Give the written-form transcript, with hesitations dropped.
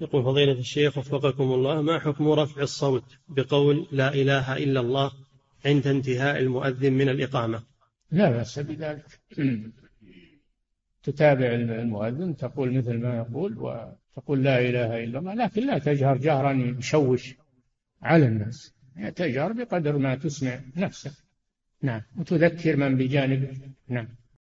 يقول فضيلة الشيخ وفقكم الله، ما حكم رفع الصوت بقول لا إله إلا الله عند انتهاء المؤذن من الإقامة؟ لا بأس بذلك، تتابع المؤذن، تقول مثل ما يقول وتقول لا إله إلا الله، لكن لا تجهر جهرا يشوش على الناس، تجهر بقدر ما تسمع نفسك. نعم، وتذكر من بجانبك. نعم.